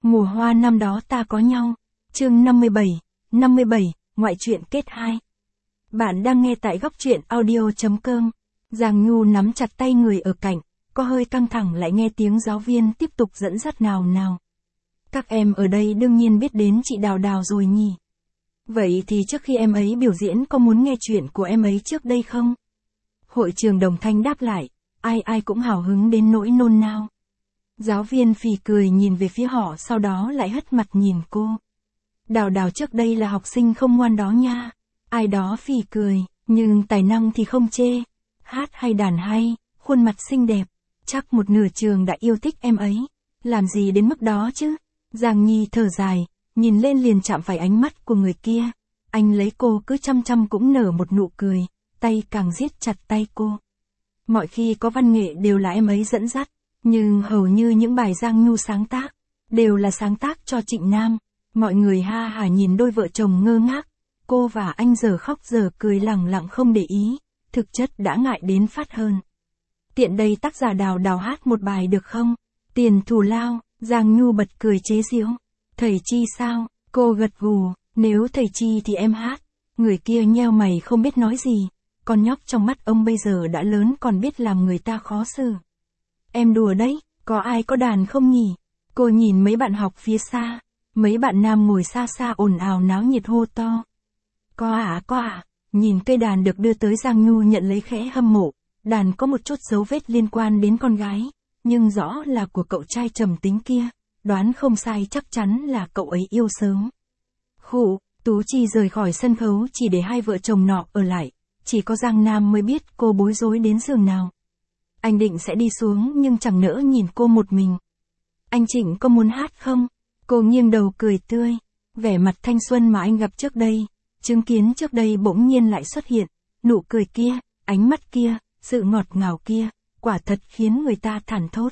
Mùa hoa năm đó ta có nhau. Chương 57, ngoại truyện kết 2. Bạn đang nghe tại góc truyện audio.com. Giang Nhu nắm chặt tay người ở cạnh, có hơi căng thẳng lại nghe tiếng giáo viên tiếp tục dẫn dắt nào. Các em ở đây đương nhiên biết đến chị Đào Đào rồi nhỉ. Vậy thì trước khi em ấy biểu diễn có muốn nghe chuyện của em ấy trước đây không? Hội trường đồng thanh đáp lại, ai cũng hào hứng đến nỗi nôn nao. Giáo viên phì cười nhìn về phía họ sau đó lại hất mặt nhìn cô. Đào Đào trước đây là học sinh không ngoan đó nha. Ai đó phì cười, nhưng tài năng thì không chê. Hát hay đàn hay, khuôn mặt xinh đẹp. Chắc một nửa trường đã yêu thích em ấy. Làm gì đến mức đó chứ? Giang Nhi thở dài, nhìn lên liền chạm phải ánh mắt của người kia. Anh lấy cô cứ chăm cũng nở một nụ cười, tay càng siết chặt tay cô. Mọi khi có văn nghệ đều là em ấy dẫn dắt. Nhưng hầu như những bài Giang Nhu sáng tác, đều là sáng tác cho Trịnh Nam. Mọi người ha hả nhìn đôi vợ chồng ngơ ngác. Cô và anh giờ khóc giờ cười lẳng lặng không để ý, thực chất đã ngại đến phát hơn. Tiện đây tác giả Đào Đào hát một bài được không? Tiền thù lao, Giang Nhu bật cười chế giễu. Thầy Chi sao? Cô gật gù, nếu thầy Chi thì em hát. Người kia nheo mày không biết nói gì. Con nhóc trong mắt ông bây giờ đã lớn còn biết làm người ta khó xử. Em đùa đấy, có ai có đàn không nhỉ? Cô nhìn mấy bạn học phía xa, mấy bạn nam ngồi xa xa ồn ào náo nhiệt hô to. Có à, nhìn cây đàn được đưa tới Giang Nhu nhận lấy khẽ hâm mộ, đàn có một chút dấu vết liên quan đến con gái, nhưng rõ là của cậu trai trầm tính kia, đoán không sai chắc chắn là cậu ấy yêu sớm. Khụ, Tú Chi rời khỏi sân khấu chỉ để hai vợ chồng nọ ở lại, chỉ có Giang Nam mới biết cô bối rối đến giường nào. Anh định sẽ đi xuống nhưng chẳng nỡ nhìn cô một mình. Anh Trịnh có muốn hát không? Cô nghiêng đầu cười tươi. Vẻ mặt thanh xuân mà anh gặp trước đây, chứng kiến trước đây bỗng nhiên lại xuất hiện. Nụ cười kia, ánh mắt kia, sự ngọt ngào kia, quả thật khiến người ta thản thốt.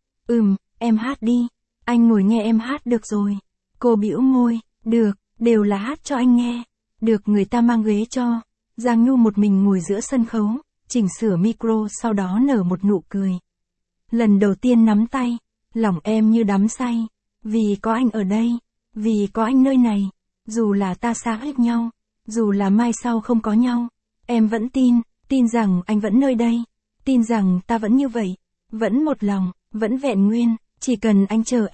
Em hát đi. Anh ngồi nghe em hát được rồi. Cô bĩu môi, được, đều là hát cho anh nghe. Được người ta mang ghế cho. Giang Nhu một mình ngồi giữa sân khấu, chỉnh sửa micro sau đó nở một nụ cười. Lần đầu tiên nắm tay, lòng em như đắm say, vì có anh ở đây, vì có anh nơi này, dù là ta xa cách nhau, dù là mai sau không có nhau, em vẫn tin rằng anh vẫn nơi đây, tin rằng ta vẫn như vậy, vẫn một lòng, vẫn vẹn nguyên, chỉ cần anh chờ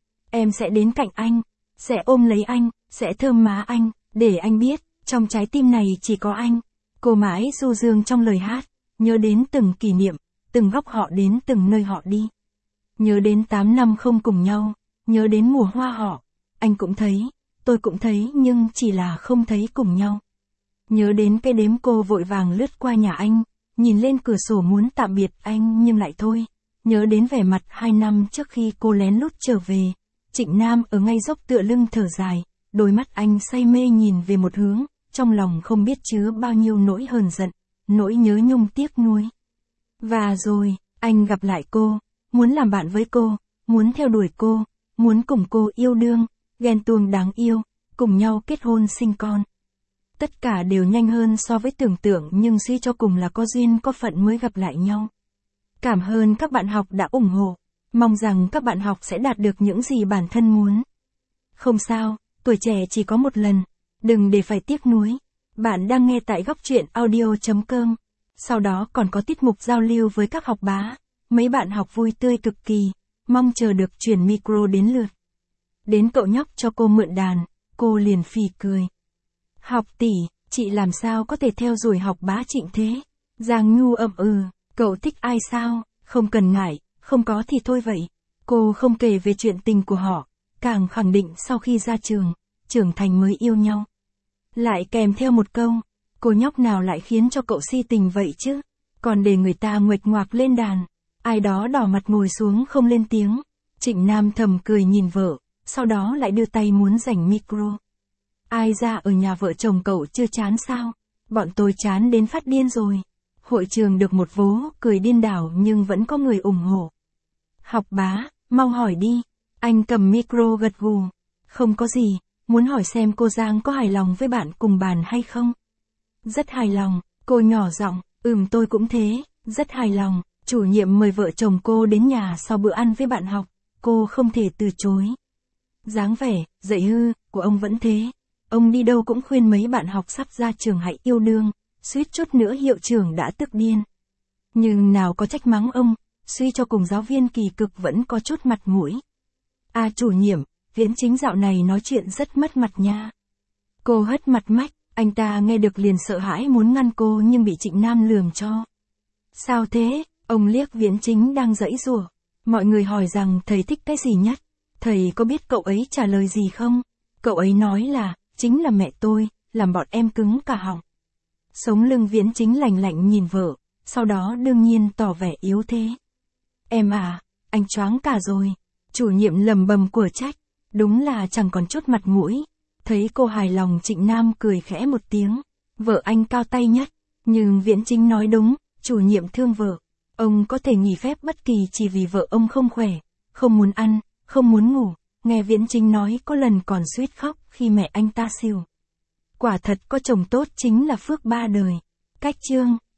em sẽ đến cạnh anh, sẽ ôm lấy anh, sẽ thơm má anh, để anh biết, trong trái tim này chỉ có anh. Cô mãi du dương trong lời hát, nhớ đến từng kỷ niệm, từng góc họ đến từng nơi họ đi. Nhớ đến 8 năm không cùng nhau, nhớ đến mùa hoa họ, anh cũng thấy, tôi cũng thấy nhưng chỉ là không thấy cùng nhau. Nhớ đến cái đêm cô vội vàng lướt qua nhà anh, nhìn lên cửa sổ muốn tạm biệt anh nhưng lại thôi. Nhớ đến vẻ mặt 2 năm trước khi cô lén lút trở về, Trịnh Nam ở ngay dốc tựa lưng thở dài, đôi mắt anh say mê nhìn về một hướng. Trong lòng không biết chứa bao nhiêu nỗi hờn giận, nỗi nhớ nhung tiếc nuối. Và rồi, anh gặp lại cô, muốn làm bạn với cô, muốn theo đuổi cô, muốn cùng cô yêu đương, ghen tuông đáng yêu, cùng nhau kết hôn sinh con. Tất cả đều nhanh hơn so với tưởng tượng nhưng suy cho cùng là có duyên có phận mới gặp lại nhau. Cảm ơn các bạn học đã ủng hộ, mong rằng các bạn học sẽ đạt được những gì bản thân muốn. Không sao, tuổi trẻ chỉ có một lần. Đừng để phải tiếc nuối. Bạn đang nghe tại góc truyện audio.com. Sau đó còn có tiết mục giao lưu với các học bá. Mấy bạn học vui tươi cực kỳ. Mong chờ được chuyển micro đến lượt. Đến cậu nhóc cho cô mượn đàn. Cô liền phì cười. Học tỷ, chị làm sao có thể theo đuổi học bá Trịnh thế? Giang Nhu cậu thích ai sao? Không cần ngại, không có thì thôi vậy. Cô không kể về chuyện tình của họ. Càng khẳng định sau khi ra trường, trưởng thành mới yêu nhau. Lại kèm theo một câu, cô nhóc nào lại khiến cho cậu si tình vậy chứ, còn để người ta nguệch ngoạc lên đàn. Ai đó đỏ mặt ngồi xuống không lên tiếng. Trịnh Nam thầm cười nhìn vợ, sau đó lại đưa tay muốn giành micro. Ai ra ở nhà vợ chồng cậu chưa chán sao? Bọn tôi chán đến phát điên rồi. Hội trường được một vố cười điên đảo nhưng vẫn có người ủng hộ. Học bá, mau hỏi đi. Anh cầm micro gật gù. Không có gì. Muốn hỏi xem cô Giang có hài lòng với bạn cùng bàn hay không? Rất hài lòng, cô nhỏ giọng, tôi cũng thế, rất hài lòng. Chủ nhiệm mời vợ chồng cô đến nhà sau bữa ăn với bạn học, cô không thể từ chối. Dáng vẻ, dạy hư, của ông vẫn thế. Ông đi đâu cũng khuyên mấy bạn học sắp ra trường hãy yêu đương, suýt chút nữa hiệu trưởng đã tức điên. Nhưng nào có trách mắng ông, suy cho cùng giáo viên kỳ cực vẫn có chút mặt mũi. À chủ nhiệm, Viễn Chính dạo này nói chuyện rất mất mặt nha. Cô hất mặt mách, anh ta nghe được liền sợ hãi muốn ngăn cô nhưng bị Trịnh Nam lườm cho. Sao thế? Ông liếc Viễn Chính đang giãy giụa. Mọi người hỏi rằng thầy thích cái gì nhất? Thầy có biết cậu ấy trả lời gì không? Cậu ấy nói là, chính là mẹ tôi, làm bọn em cứng cả họng. Sống lưng Viễn Chính lạnh lạnh nhìn vợ, sau đó đương nhiên tỏ vẻ yếu thế. Em à, anh choáng cả rồi. Chủ nhiệm lầm bầm của trách, đúng là chẳng còn chút mặt mũi. Thấy cô hài lòng Trịnh Nam cười khẽ một tiếng, vợ anh cao tay nhất. Nhưng Viễn Chính nói đúng, chủ nhiệm thương vợ. Ông có thể nghỉ phép bất kỳ chỉ vì vợ ông không khỏe, không muốn ăn, không muốn ngủ. Nghe Viễn Chính nói có lần còn suýt khóc khi mẹ anh ta xỉu. Quả thật có chồng tốt chính là phước ba đời. Cách chương